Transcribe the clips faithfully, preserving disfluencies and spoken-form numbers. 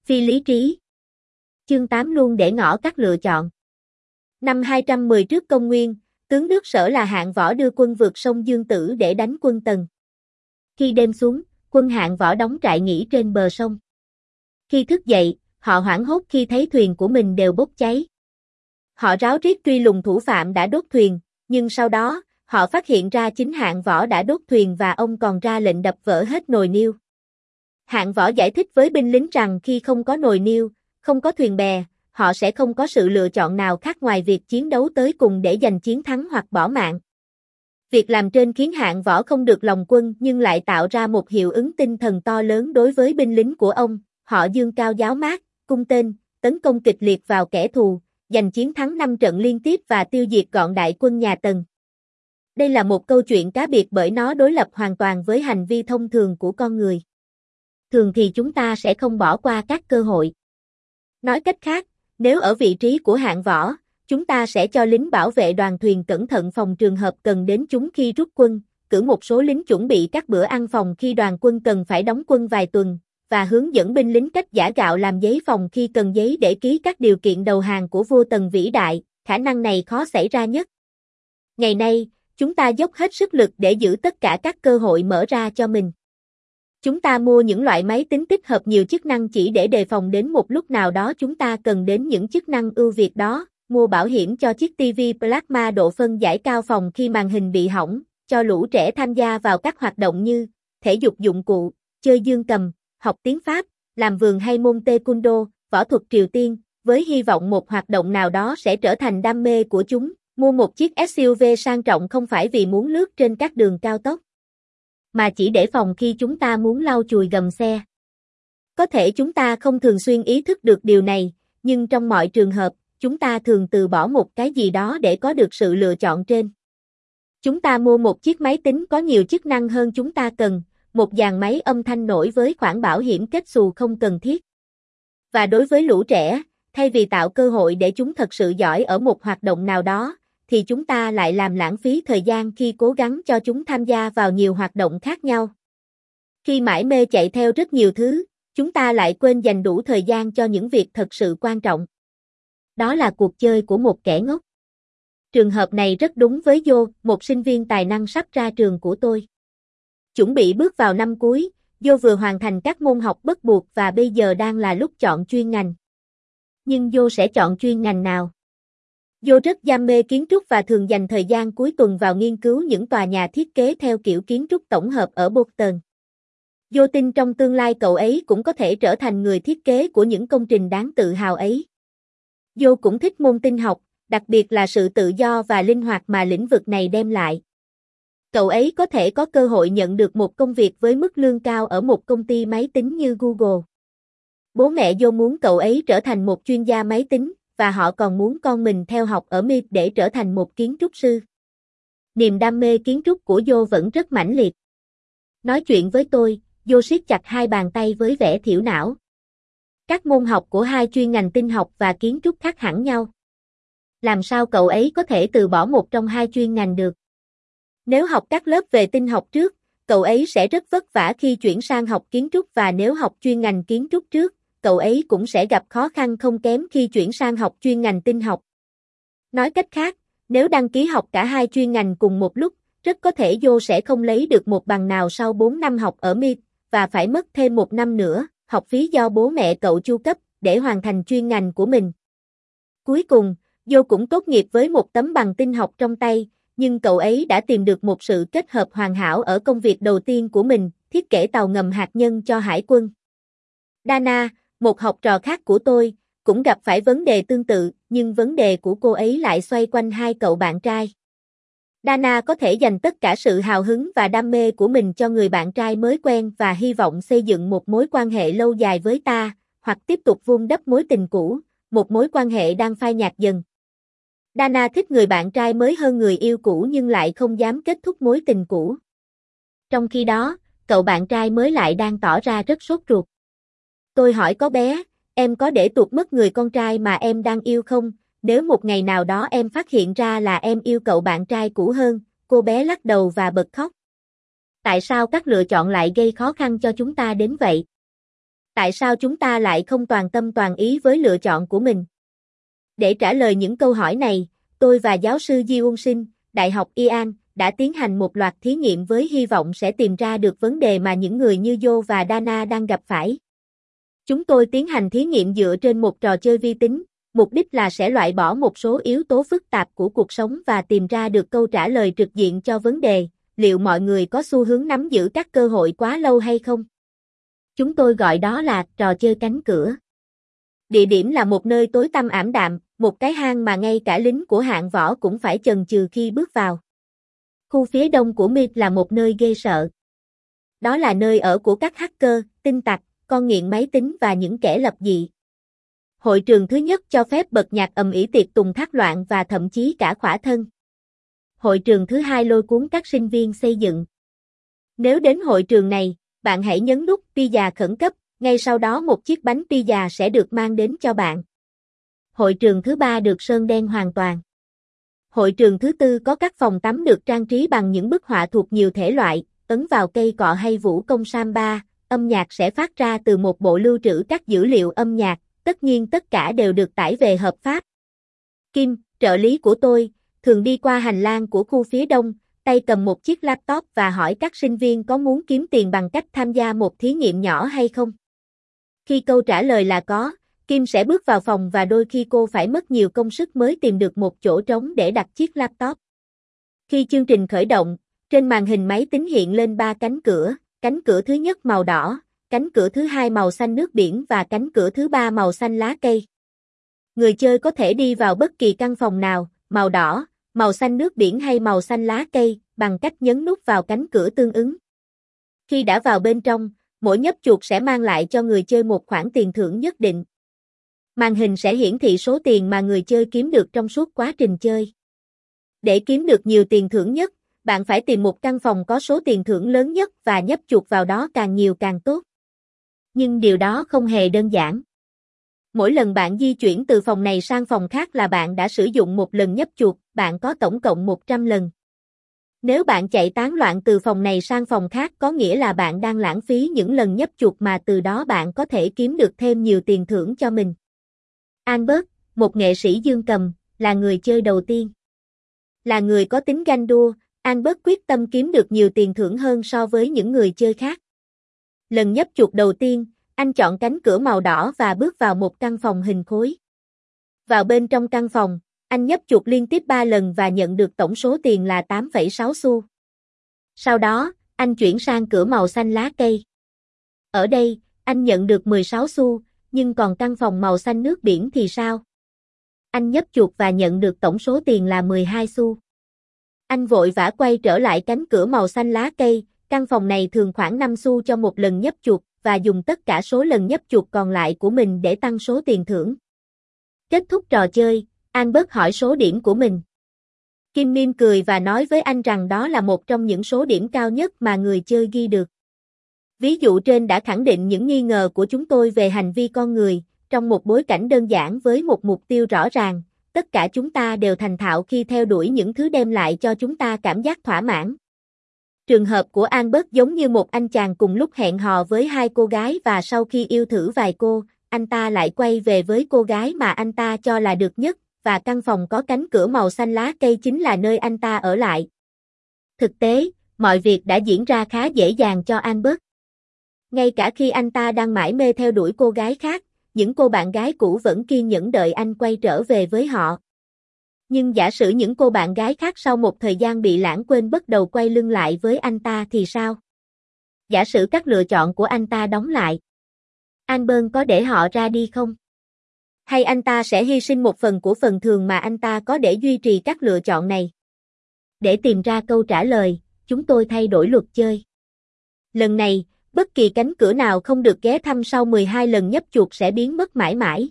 Phi lý trí. Chương tám luôn để ngỏ các lựa chọn. Năm hai trăm mười trước công nguyên, tướng nước Sở là Hạng Võ đưa quân vượt sông Dương Tử để đánh quân Tần. Khi đêm xuống, quân Hạng Võ đóng trại nghỉ trên bờ sông. Khi thức dậy, họ hoảng hốt khi thấy thuyền của mình đều bốc cháy. Họ ráo riết truy lùng thủ phạm đã đốt thuyền, nhưng sau đó, họ phát hiện ra chính Hạng Võ đã đốt thuyền và ông còn ra lệnh đập vỡ hết nồi niêu. Hạng Võ giải thích với binh lính rằng khi không có nồi niêu, không có thuyền bè, họ sẽ không có sự lựa chọn nào khác ngoài việc chiến đấu tới cùng để giành chiến thắng hoặc bỏ mạng. Việc làm trên khiến Hạng Võ không được lòng quân nhưng lại tạo ra một hiệu ứng tinh thần to lớn đối với binh lính của ông. Họ dương cao giáo mát, cung tên, tấn công kịch liệt vào kẻ thù, giành chiến thắng năm trận liên tiếp và tiêu diệt gọn đại quân nhà Tần. Đây là một câu chuyện cá biệt bởi nó đối lập hoàn toàn với hành vi thông thường của con người. Thường thì chúng ta sẽ không bỏ qua các cơ hội. Nói cách khác, nếu ở vị trí của Hạng Võ, chúng ta sẽ cho lính bảo vệ đoàn thuyền cẩn thận phòng trường hợp cần đến chúng khi rút quân, cử một số lính chuẩn bị các bữa ăn phòng khi đoàn quân cần phải đóng quân vài tuần, và hướng dẫn binh lính cách giã gạo làm giấy phòng khi cần giấy để ký các điều kiện đầu hàng của vua Tần vĩ đại, khả năng này khó xảy ra nhất. Ngày nay, chúng ta dốc hết sức lực để giữ tất cả các cơ hội mở ra cho mình. Chúng ta mua những loại máy tính tích hợp nhiều chức năng chỉ để đề phòng đến một lúc nào đó chúng ta cần đến những chức năng ưu việt đó, mua bảo hiểm cho chiếc ti vi Plasma độ phân giải cao phòng khi màn hình bị hỏng, cho lũ trẻ tham gia vào các hoạt động như thể dục dụng cụ, chơi dương cầm, học tiếng Pháp, làm vườn hay môn taekwondo, võ thuật Triều Tiên, với hy vọng một hoạt động nào đó sẽ trở thành đam mê của chúng. Mua một chiếc ét u vê sang trọng không phải vì muốn lướt trên các đường cao tốc, mà chỉ để phòng khi chúng ta muốn lau chùi gầm xe. Có thể chúng ta không thường xuyên ý thức được điều này, nhưng trong mọi trường hợp, chúng ta thường từ bỏ một cái gì đó để có được sự lựa chọn trên. Chúng ta mua một chiếc máy tính có nhiều chức năng hơn chúng ta cần, một dàn máy âm thanh nổi với khoản bảo hiểm kết xù không cần thiết. Và đối với lũ trẻ, thay vì tạo cơ hội để chúng thật sự giỏi ở một hoạt động nào đó, thì chúng ta lại làm lãng phí thời gian khi cố gắng cho chúng tham gia vào nhiều hoạt động khác nhau. Khi mải mê chạy theo rất nhiều thứ, chúng ta lại quên dành đủ thời gian cho những việc thật sự quan trọng. Đó là cuộc chơi của một kẻ ngốc. Trường hợp này rất đúng với Vô, một sinh viên tài năng sắp ra trường của tôi. Chuẩn bị bước vào năm cuối, Vô vừa hoàn thành các môn học bắt buộc và bây giờ đang là lúc chọn chuyên ngành. Nhưng Vô sẽ chọn chuyên ngành nào? Vô rất đam mê kiến trúc và thường dành thời gian cuối tuần vào nghiên cứu những tòa nhà thiết kế theo kiểu kiến trúc tổng hợp ở Boston. Vô tin trong tương lai cậu ấy cũng có thể trở thành người thiết kế của những công trình đáng tự hào ấy. Vô cũng thích môn tin học, đặc biệt là sự tự do và linh hoạt mà lĩnh vực này đem lại. Cậu ấy có thể có cơ hội nhận được một công việc với mức lương cao ở một công ty máy tính như Google. Bố mẹ Vô muốn cậu ấy trở thành một chuyên gia máy tính, và họ còn muốn con mình theo học ở em i tê để trở thành một kiến trúc sư. Niềm đam mê kiến trúc của Vô vẫn rất mãnh liệt. Nói chuyện với tôi, Vô siết chặt hai bàn tay với vẻ thiểu não. Các môn học của hai chuyên ngành tin học và kiến trúc khác hẳn nhau. Làm sao cậu ấy có thể từ bỏ một trong hai chuyên ngành được? Nếu học các lớp về tin học trước, cậu ấy sẽ rất vất vả khi chuyển sang học kiến trúc và nếu học chuyên ngành kiến trúc trước, cậu ấy cũng sẽ gặp khó khăn không kém khi chuyển sang học chuyên ngành tin học. Nói cách khác, nếu đăng ký học cả hai chuyên ngành cùng một lúc, rất có thể Vô sẽ không lấy được một bằng nào sau bốn năm học ở em i tê, và phải mất thêm một năm nữa, học phí do bố mẹ cậu chu cấp, để hoàn thành chuyên ngành của mình. Cuối cùng, Vô cũng tốt nghiệp với một tấm bằng tin học trong tay, nhưng cậu ấy đã tìm được một sự kết hợp hoàn hảo ở công việc đầu tiên của mình, thiết kế tàu ngầm hạt nhân cho hải quân. Dana, một học trò khác của tôi, cũng gặp phải vấn đề tương tự, nhưng vấn đề của cô ấy lại xoay quanh hai cậu bạn trai. Dana có thể dành tất cả sự hào hứng và đam mê của mình cho người bạn trai mới quen và hy vọng xây dựng một mối quan hệ lâu dài với ta, hoặc tiếp tục vun đắp mối tình cũ, một mối quan hệ đang phai nhạt dần. Dana thích người bạn trai mới hơn người yêu cũ nhưng lại không dám kết thúc mối tình cũ. Trong khi đó, cậu bạn trai mới lại đang tỏ ra rất sốt ruột. Tôi hỏi có bé, em có để tuột mất người con trai mà em đang yêu không? Nếu một ngày nào đó em phát hiện ra là em yêu cậu bạn trai cũ hơn, cô bé lắc đầu và bật khóc. Tại sao các lựa chọn lại gây khó khăn cho chúng ta đến vậy? Tại sao chúng ta lại không toàn tâm toàn ý với lựa chọn của mình? Để trả lời những câu hỏi này, tôi và giáo sư Ji-un Shin, Đại học Ian, đã tiến hành một loạt thí nghiệm với hy vọng sẽ tìm ra được vấn đề mà những người như Jo và Dana đang gặp phải. Chúng tôi tiến hành thí nghiệm dựa trên một trò chơi vi tính, mục đích là sẽ loại bỏ một số yếu tố phức tạp của cuộc sống và tìm ra được câu trả lời trực diện cho vấn đề, liệu mọi người có xu hướng nắm giữ các cơ hội quá lâu hay không? Chúng tôi gọi đó là trò chơi cánh cửa. Địa điểm là một nơi tối tăm ảm đạm, một cái hang mà ngay cả lính của hạng võ cũng phải chần chừ khi bước vào. Khu phía đông của Myth là một nơi ghê sợ. Đó là nơi ở của các hacker, tin tặc, con nghiện máy tính và những kẻ lập dị. Hội trường thứ nhất cho phép bật nhạc ầm ĩ tiệc tùng thác loạn và thậm chí cả khỏa thân. Hội trường thứ hai lôi cuốn các sinh viên xây dựng. Nếu đến hội trường này, bạn hãy nhấn nút pizza khẩn cấp, ngay sau đó một chiếc bánh pizza sẽ được mang đến cho bạn. Hội trường thứ ba được sơn đen hoàn toàn. Hội trường thứ tư có các phòng tắm được trang trí bằng những bức họa thuộc nhiều thể loại, ấn vào cây cọ hay vũ công samba, âm nhạc sẽ phát ra từ một bộ lưu trữ các dữ liệu âm nhạc, tất nhiên tất cả đều được tải về hợp pháp. Kim, trợ lý của tôi, thường đi qua hành lang của khu phía đông, tay cầm một chiếc laptop và hỏi các sinh viên có muốn kiếm tiền bằng cách tham gia một thí nghiệm nhỏ hay không. Khi câu trả lời là có, Kim sẽ bước vào phòng và đôi khi cô phải mất nhiều công sức mới tìm được một chỗ trống để đặt chiếc laptop. Khi chương trình khởi động, trên màn hình máy tính hiện lên ba cánh cửa, cánh cửa thứ nhất màu đỏ, cánh cửa thứ hai màu xanh nước biển và cánh cửa thứ ba màu xanh lá cây. Người chơi có thể đi vào bất kỳ căn phòng nào, màu đỏ, màu xanh nước biển hay màu xanh lá cây, bằng cách nhấn nút vào cánh cửa tương ứng. Khi đã vào bên trong, mỗi nhấp chuột sẽ mang lại cho người chơi một khoản tiền thưởng nhất định. Màn hình sẽ hiển thị số tiền mà người chơi kiếm được trong suốt quá trình chơi. Để kiếm được nhiều tiền thưởng nhất, bạn phải tìm một căn phòng có số tiền thưởng lớn nhất và nhấp chuột vào đó càng nhiều càng tốt. Nhưng điều đó không hề đơn giản. Mỗi lần bạn di chuyển từ phòng này sang phòng khác là bạn đã sử dụng một lần nhấp chuột, bạn có tổng cộng một trăm lần. Nếu bạn chạy tán loạn từ phòng này sang phòng khác có nghĩa là bạn đang lãng phí những lần nhấp chuột mà từ đó bạn có thể kiếm được thêm nhiều tiền thưởng cho mình. Albert, một nghệ sĩ dương cầm, là người chơi đầu tiên. Là người có tính ganh đua, Albert quyết tâm kiếm được nhiều tiền thưởng hơn so với những người chơi khác. Lần nhấp chuột đầu tiên, anh chọn cánh cửa màu đỏ và bước vào một căn phòng hình khối. Vào bên trong căn phòng, anh nhấp chuột liên tiếp ba lần và nhận được tổng số tiền là tám phẩy sáu xu. Sau đó, anh chuyển sang cửa màu xanh lá cây. Ở đây, anh nhận được mười sáu xu, nhưng còn căn phòng màu xanh nước biển thì sao? Anh nhấp chuột và nhận được tổng số tiền là mười hai xu. Anh vội vã quay trở lại cánh cửa màu xanh lá cây, căn phòng này thường khoảng năm xu cho một lần nhấp chuột, và dùng tất cả số lần nhấp chuột còn lại của mình để tăng số tiền thưởng. Kết thúc trò chơi, Albert hỏi số điểm của mình. Kim mỉm cười và nói với anh rằng đó là một trong những số điểm cao nhất mà người chơi ghi được. Ví dụ trên đã khẳng định những nghi ngờ của chúng tôi về hành vi con người, trong một bối cảnh đơn giản với một mục tiêu rõ ràng, tất cả chúng ta đều thành thạo khi theo đuổi những thứ đem lại cho chúng ta cảm giác thỏa mãn. Trường hợp của Albert giống như một anh chàng cùng lúc hẹn hò với hai cô gái và sau khi yêu thử vài cô, anh ta lại quay về với cô gái mà anh ta cho là được nhất, và căn phòng có cánh cửa màu xanh lá cây chính là nơi anh ta ở lại. Thực tế, mọi việc đã diễn ra khá dễ dàng cho Albert. Ngay cả khi anh ta đang mải mê theo đuổi cô gái khác, những cô bạn gái cũ vẫn kiên nhẫn đợi anh quay trở về với họ. Nhưng giả sử những cô bạn gái khác sau một thời gian bị lãng quên bắt đầu quay lưng lại với anh ta thì sao? Giả sử các lựa chọn của anh ta đóng lại. Albert có để họ ra đi không? Hay anh ta sẽ hy sinh một phần của phần thường mà anh ta có để duy trì các lựa chọn này? Để tìm ra câu trả lời, chúng tôi thay đổi luật chơi. Lần này, bất kỳ cánh cửa nào không được ghé thăm sau mười hai lần nhấp chuột sẽ biến mất mãi mãi.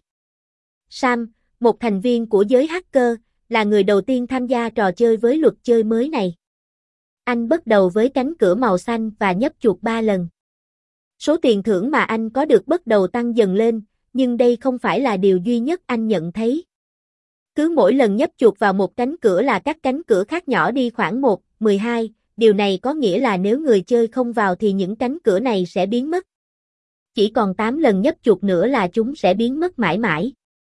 Sam, một thành viên của giới hacker, là người đầu tiên tham gia trò chơi với luật chơi mới này. Anh bắt đầu với cánh cửa màu xanh và nhấp chuột ba lần. Số tiền thưởng mà anh có được bắt đầu tăng dần lên, nhưng đây không phải là điều duy nhất anh nhận thấy. Cứ mỗi lần nhấp chuột vào một cánh cửa là các cánh cửa khác nhỏ đi khoảng một, mười hai, điều này có nghĩa là nếu người chơi không vào thì những cánh cửa này sẽ biến mất. Chỉ còn tám lần nhấp chuột nữa là chúng sẽ biến mất mãi mãi.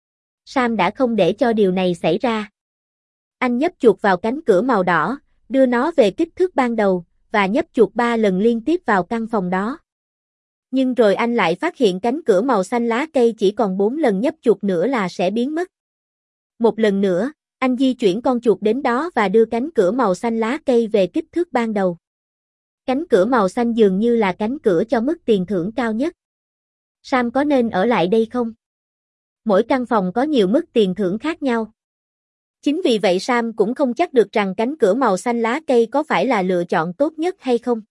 Sam đã không để cho điều này xảy ra. Anh nhấp chuột vào cánh cửa màu đỏ, đưa nó về kích thước ban đầu, và nhấp chuột ba lần liên tiếp vào căn phòng đó. Nhưng rồi anh lại phát hiện cánh cửa màu xanh lá cây chỉ còn bốn lần nhấp chuột nữa là sẽ biến mất. Một lần nữa, anh di chuyển con chuột đến đó và đưa cánh cửa màu xanh lá cây về kích thước ban đầu. Cánh cửa màu xanh dường như là cánh cửa cho mức tiền thưởng cao nhất. Sam có nên ở lại đây không? Mỗi căn phòng có nhiều mức tiền thưởng khác nhau. Chính vì vậy Sam cũng không chắc được rằng cánh cửa màu xanh lá cây có phải là lựa chọn tốt nhất hay không.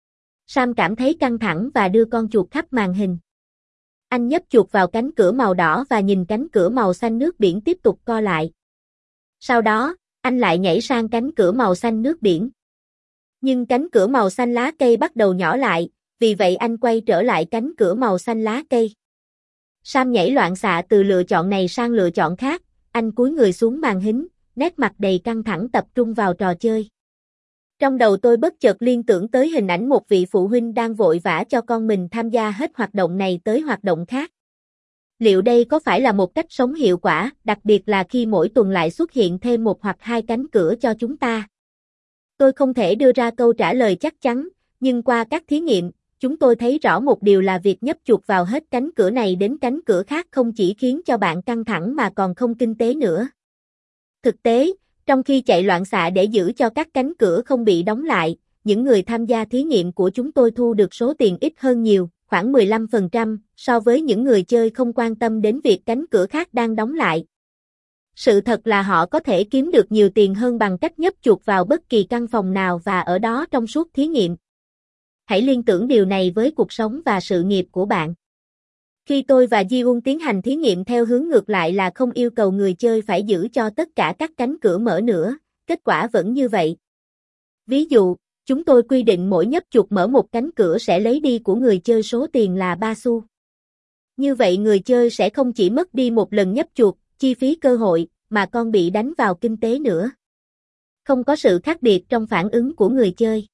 Sam cảm thấy căng thẳng và đưa con chuột khắp màn hình. Anh nhấp chuột vào cánh cửa màu đỏ và nhìn cánh cửa màu xanh nước biển tiếp tục co lại. Sau đó, anh lại nhảy sang cánh cửa màu xanh nước biển. Nhưng cánh cửa màu xanh lá cây bắt đầu nhỏ lại, vì vậy anh quay trở lại cánh cửa màu xanh lá cây. Sam nhảy loạn xạ từ lựa chọn này sang lựa chọn khác, anh cúi người xuống màn hình, nét mặt đầy căng thẳng tập trung vào trò chơi. Trong đầu tôi bất chợt liên tưởng tới hình ảnh một vị phụ huynh đang vội vã cho con mình tham gia hết hoạt động này tới hoạt động khác. Liệu đây có phải là một cách sống hiệu quả, đặc biệt là khi mỗi tuần lại xuất hiện thêm một hoặc hai cánh cửa cho chúng ta? Tôi không thể đưa ra câu trả lời chắc chắn, nhưng qua các thí nghiệm, chúng tôi thấy rõ một điều là việc nhấp chuột vào hết cánh cửa này đến cánh cửa khác không chỉ khiến cho bạn căng thẳng mà còn không kinh tế nữa. Thực tế, trong khi chạy loạn xạ để giữ cho các cánh cửa không bị đóng lại, những người tham gia thí nghiệm của chúng tôi thu được số tiền ít hơn nhiều, khoảng mười lăm phần trăm, so với những người chơi không quan tâm đến việc cánh cửa khác đang đóng lại. Sự thật là họ có thể kiếm được nhiều tiền hơn bằng cách nhấp chuột vào bất kỳ căn phòng nào và ở đó trong suốt thí nghiệm. Hãy liên tưởng điều này với cuộc sống và sự nghiệp của bạn. Khi tôi và Ji-un tiến hành thí nghiệm theo hướng ngược lại là không yêu cầu người chơi phải giữ cho tất cả các cánh cửa mở nữa, kết quả vẫn như vậy. Ví dụ, chúng tôi quy định mỗi nhấp chuột mở một cánh cửa sẽ lấy đi của người chơi số tiền là ba xu. Như vậy người chơi sẽ không chỉ mất đi một lần nhấp chuột, chi phí cơ hội, mà còn bị đánh vào kinh tế nữa. Không có sự khác biệt trong phản ứng của người chơi.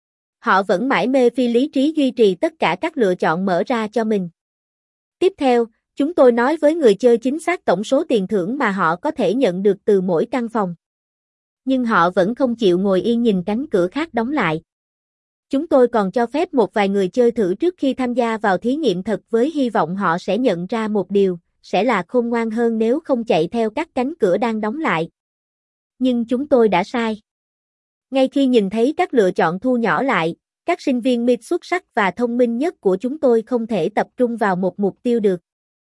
Họ vẫn mải mê phi lý trí duy trì tất cả các lựa chọn mở ra cho mình. Tiếp theo, chúng tôi nói với người chơi chính xác tổng số tiền thưởng mà họ có thể nhận được từ mỗi căn phòng. Nhưng họ vẫn không chịu ngồi yên nhìn cánh cửa khác đóng lại. Chúng tôi còn cho phép một vài người chơi thử trước khi tham gia vào thí nghiệm thật với hy vọng họ sẽ nhận ra một điều, sẽ là khôn ngoan hơn nếu không chạy theo các cánh cửa đang đóng lại. Nhưng chúng tôi đã sai. Ngay khi nhìn thấy các lựa chọn thu nhỏ lại, các sinh viên mid xuất sắc và thông minh nhất của chúng tôi không thể tập trung vào một mục tiêu được.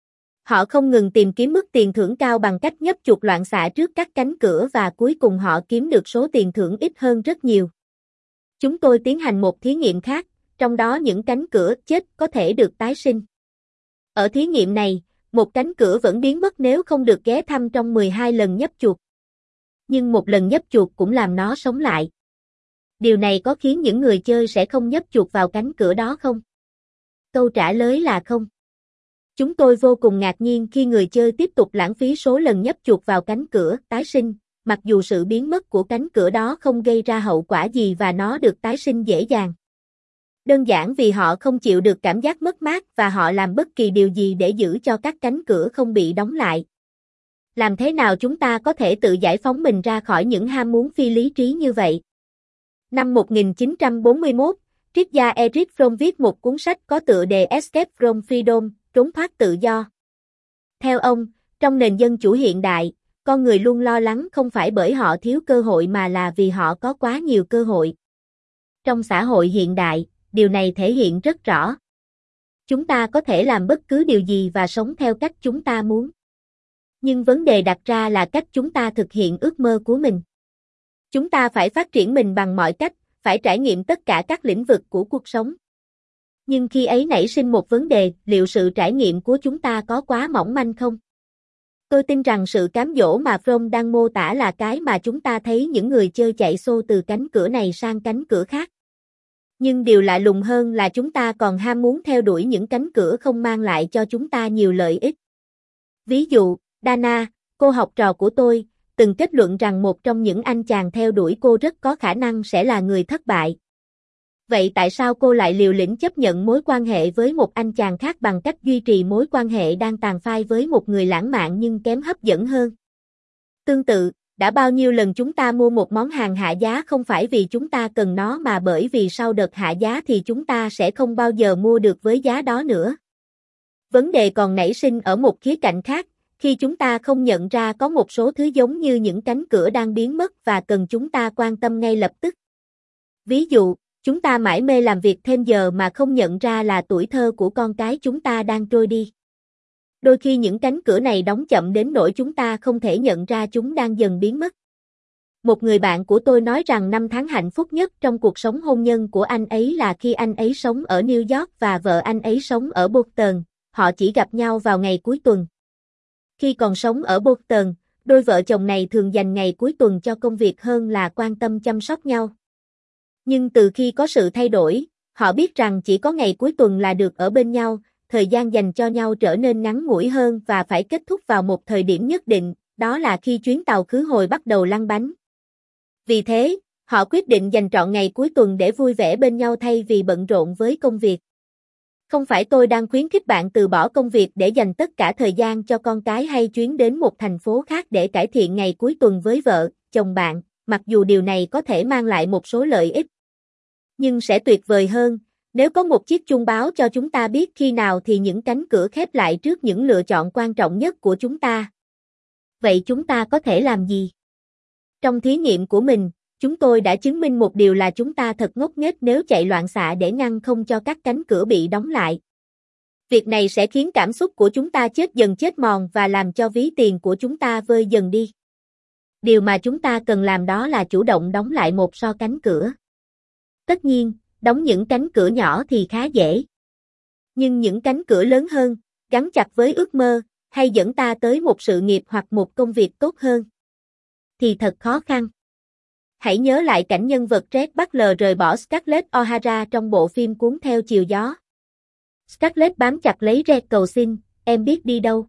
Họ không ngừng tìm kiếm mức tiền thưởng cao bằng cách nhấp chuột loạn xạ trước các cánh cửa và cuối cùng họ kiếm được số tiền thưởng ít hơn rất nhiều. Chúng tôi tiến hành một thí nghiệm khác, trong đó những cánh cửa chết có thể được tái sinh. Ở thí nghiệm này, một cánh cửa vẫn biến mất nếu không được ghé thăm trong mười hai lần nhấp chuột. Nhưng một lần nhấp chuột cũng làm nó sống lại. Điều này có khiến những người chơi sẽ không nhấp chuột vào cánh cửa đó không? Câu trả lời là không. Chúng tôi vô cùng ngạc nhiên khi người chơi tiếp tục lãng phí số lần nhấp chuột vào cánh cửa tái sinh, mặc dù sự biến mất của cánh cửa đó không gây ra hậu quả gì và nó được tái sinh dễ dàng. Đơn giản vì họ không chịu được cảm giác mất mát và họ làm bất kỳ điều gì để giữ cho các cánh cửa không bị đóng lại. Làm thế nào chúng ta có thể tự giải phóng mình ra khỏi những ham muốn phi lý trí như vậy? Năm một nghìn chín trăm bốn mươi mốt, triết gia Erich Fromm viết một cuốn sách có tựa đề Escape from Freedom, trốn thoát tự do. Theo ông, trong nền dân chủ hiện đại, con người luôn lo lắng không phải bởi họ thiếu cơ hội mà là vì họ có quá nhiều cơ hội. Trong xã hội hiện đại, điều này thể hiện rất rõ. Chúng ta có thể làm bất cứ điều gì và sống theo cách chúng ta muốn. Nhưng vấn đề đặt ra là cách chúng ta thực hiện ước mơ của mình. Chúng ta phải phát triển mình bằng mọi cách, phải trải nghiệm tất cả các lĩnh vực của cuộc sống. Nhưng khi ấy nảy sinh một vấn đề, liệu sự trải nghiệm của chúng ta có quá mỏng manh không? Tôi tin rằng sự cám dỗ mà Fromm đang mô tả là cái mà chúng ta thấy những người chơi chạy xô từ cánh cửa này sang cánh cửa khác. Nhưng điều lạ lùng hơn là chúng ta còn ham muốn theo đuổi những cánh cửa không mang lại cho chúng ta nhiều lợi ích. Ví dụ, Dana, cô học trò của tôi, từng kết luận rằng một trong những anh chàng theo đuổi cô rất có khả năng sẽ là người thất bại. Vậy tại sao cô lại liều lĩnh chấp nhận mối quan hệ với một anh chàng khác bằng cách duy trì mối quan hệ đang tàn phai với một người lãng mạn nhưng kém hấp dẫn hơn? Tương tự, đã bao nhiêu lần chúng ta mua một món hàng hạ giá không phải vì chúng ta cần nó mà bởi vì sau đợt hạ giá thì chúng ta sẽ không bao giờ mua được với giá đó nữa. Vấn đề còn nảy sinh ở một khía cạnh khác, khi chúng ta không nhận ra có một số thứ giống như những cánh cửa đang biến mất và cần chúng ta quan tâm ngay lập tức. Ví dụ, chúng ta mải mê làm việc thêm giờ mà không nhận ra là tuổi thơ của con cái chúng ta đang trôi đi. Đôi khi những cánh cửa này đóng chậm đến nỗi chúng ta không thể nhận ra chúng đang dần biến mất. Một người bạn của tôi nói rằng năm tháng hạnh phúc nhất trong cuộc sống hôn nhân của anh ấy là khi anh ấy sống ở New York và vợ anh ấy sống ở Boston, họ chỉ gặp nhau vào ngày cuối tuần. Khi còn sống ở Boston, đôi vợ chồng này thường dành ngày cuối tuần cho công việc hơn là quan tâm chăm sóc nhau. Nhưng từ khi có sự thay đổi, họ biết rằng chỉ có ngày cuối tuần là được ở bên nhau, thời gian dành cho nhau trở nên ngắn ngủi hơn và phải kết thúc vào một thời điểm nhất định, đó là khi chuyến tàu khứ hồi bắt đầu lăn bánh. Vì thế, họ quyết định dành trọn ngày cuối tuần để vui vẻ bên nhau thay vì bận rộn với công việc. Không phải tôi đang khuyến khích bạn từ bỏ công việc để dành tất cả thời gian cho con cái hay chuyến đến một thành phố khác để cải thiện ngày cuối tuần với vợ, chồng bạn, mặc dù điều này có thể mang lại một số lợi ích. Nhưng sẽ tuyệt vời hơn, nếu có một chiếc chuông báo cho chúng ta biết khi nào thì những cánh cửa khép lại trước những lựa chọn quan trọng nhất của chúng ta. Vậy chúng ta có thể làm gì? Trong thí nghiệm của mình, chúng tôi đã chứng minh một điều là chúng ta thật ngốc nghếch nếu chạy loạn xạ để ngăn không cho các cánh cửa bị đóng lại. Việc này sẽ khiến cảm xúc của chúng ta chết dần chết mòn và làm cho ví tiền của chúng ta vơi dần đi. Điều mà chúng ta cần làm đó là chủ động đóng lại một so cánh cửa. Tất nhiên, đóng những cánh cửa nhỏ thì khá dễ. Nhưng những cánh cửa lớn hơn, gắn chặt với ước mơ, hay dẫn ta tới một sự nghiệp hoặc một công việc tốt hơn, thì thật khó khăn. Hãy nhớ lại cảnh nhân vật Red Butler rời bỏ Scarlett O'Hara trong bộ phim Cuốn theo chiều gió. Scarlett bám chặt lấy Red cầu xin, em biết đi đâu?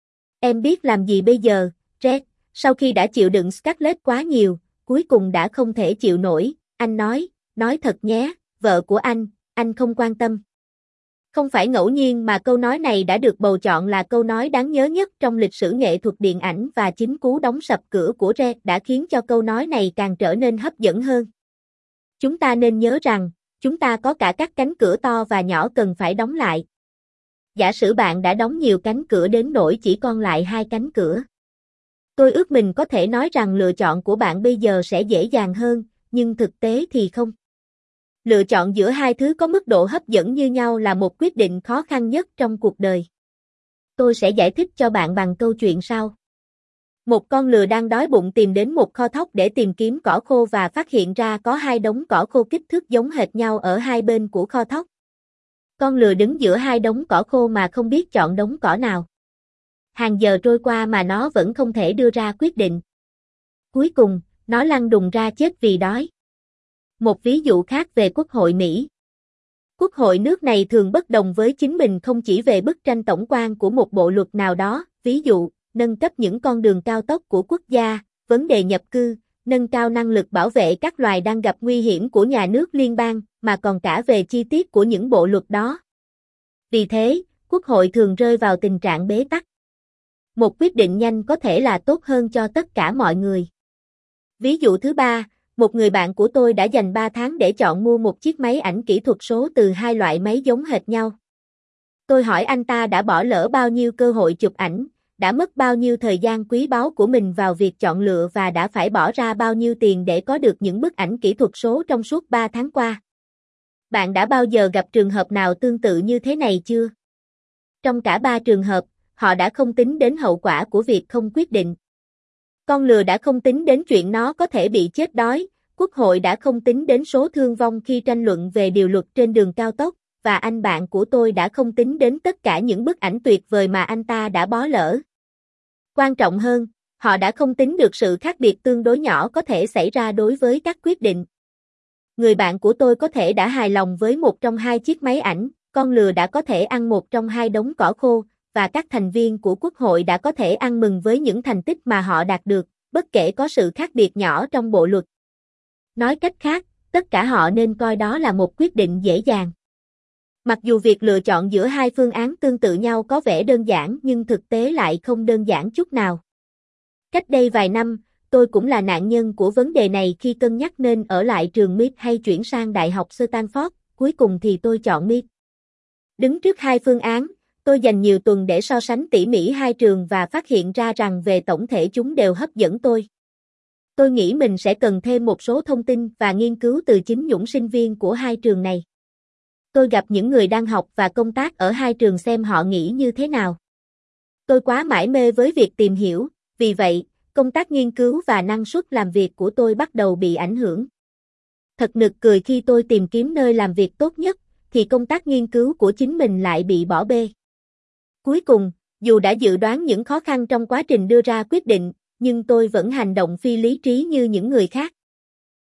Em biết làm gì bây giờ, Red? Sau khi đã chịu đựng Scarlett quá nhiều, cuối cùng đã không thể chịu nổi, anh nói, nói thật nhé, vợ của anh, anh không quan tâm. Không phải ngẫu nhiên mà câu nói này đã được bầu chọn là câu nói đáng nhớ nhất trong lịch sử nghệ thuật điện ảnh và chính cú đóng sập cửa của Red đã khiến cho câu nói này càng trở nên hấp dẫn hơn. Chúng ta nên nhớ rằng, chúng ta có cả các cánh cửa to và nhỏ cần phải đóng lại. Giả sử bạn đã đóng nhiều cánh cửa đến nỗi chỉ còn lại hai cánh cửa. Tôi ước mình có thể nói rằng lựa chọn của bạn bây giờ sẽ dễ dàng hơn, nhưng thực tế thì không. Lựa chọn giữa hai thứ có mức độ hấp dẫn như nhau là một quyết định khó khăn nhất trong cuộc đời. Tôi sẽ giải thích cho bạn bằng câu chuyện sau. Một con lừa đang đói bụng tìm đến một kho thóc để tìm kiếm cỏ khô và phát hiện ra có hai đống cỏ khô kích thước giống hệt nhau ở hai bên của kho thóc. Con lừa đứng giữa hai đống cỏ khô mà không biết chọn đống cỏ nào. Hàng giờ trôi qua mà nó vẫn không thể đưa ra quyết định. Cuối cùng, nó lăn đùng ra chết vì đói. Một ví dụ khác về Quốc hội Mỹ. Quốc hội nước này thường bất đồng với chính mình không chỉ về bức tranh tổng quan của một bộ luật nào đó, ví dụ, nâng cấp những con đường cao tốc của quốc gia, vấn đề nhập cư, nâng cao năng lực bảo vệ các loài đang gặp nguy hiểm của nhà nước liên bang, mà còn cả về chi tiết của những bộ luật đó. Vì thế, Quốc hội thường rơi vào tình trạng bế tắc. Một quyết định nhanh có thể là tốt hơn cho tất cả mọi người. Ví dụ thứ ba, một người bạn của tôi đã dành ba tháng để chọn mua một chiếc máy ảnh kỹ thuật số từ hai loại máy giống hệt nhau. Tôi hỏi anh ta đã bỏ lỡ bao nhiêu cơ hội chụp ảnh, đã mất bao nhiêu thời gian quý báu của mình vào việc chọn lựa và đã phải bỏ ra bao nhiêu tiền để có được những bức ảnh kỹ thuật số trong suốt ba tháng qua. Bạn đã bao giờ gặp trường hợp nào tương tự như thế này chưa? Trong cả ba trường hợp, họ đã không tính đến hậu quả của việc không quyết định. Con lừa đã không tính đến chuyện nó có thể bị chết đói, Quốc hội đã không tính đến số thương vong khi tranh luận về điều luật trên đường cao tốc, và anh bạn của tôi đã không tính đến tất cả những bức ảnh tuyệt vời mà anh ta đã bỏ lỡ. Quan trọng hơn, họ đã không tính được sự khác biệt tương đối nhỏ có thể xảy ra đối với các quyết định. Người bạn của tôi có thể đã hài lòng với một trong hai chiếc máy ảnh, con lừa đã có thể ăn một trong hai đống cỏ khô, và các thành viên của Quốc hội đã có thể ăn mừng với những thành tích mà họ đạt được, bất kể có sự khác biệt nhỏ trong bộ luật. Nói cách khác, tất tất cả họ nên coi đó là một quyết định dễ dàng. Mặc dù việc lựa chọn giữa hai phương án tương tự nhau có vẻ đơn giản nhưng thực tế lại không đơn giản chút nào. Cách đây vài năm, tôi cũng là nạn nhân của vấn đề này khi cân nhắc nên ở lại trường mít hay chuyển sang Đại học Stanford, cuối cùng thì tôi chọn mít. Đứng trước hai phương án, tôi dành nhiều tuần để so sánh tỉ mỉ hai trường và phát hiện ra rằng về tổng thể chúng đều hấp dẫn tôi. Tôi nghĩ mình sẽ cần thêm một số thông tin và nghiên cứu từ chính những sinh viên của hai trường này. Tôi gặp những người đang học và công tác ở hai trường xem họ nghĩ như thế nào. Tôi quá mải mê với việc tìm hiểu, vì vậy, công tác nghiên cứu và năng suất làm việc của tôi bắt đầu bị ảnh hưởng. Thật nực cười khi tôi tìm kiếm nơi làm việc tốt nhất, thì công tác nghiên cứu của chính mình lại bị bỏ bê. Cuối cùng, dù đã dự đoán những khó khăn trong quá trình đưa ra quyết định, nhưng tôi vẫn hành động phi lý trí như những người khác.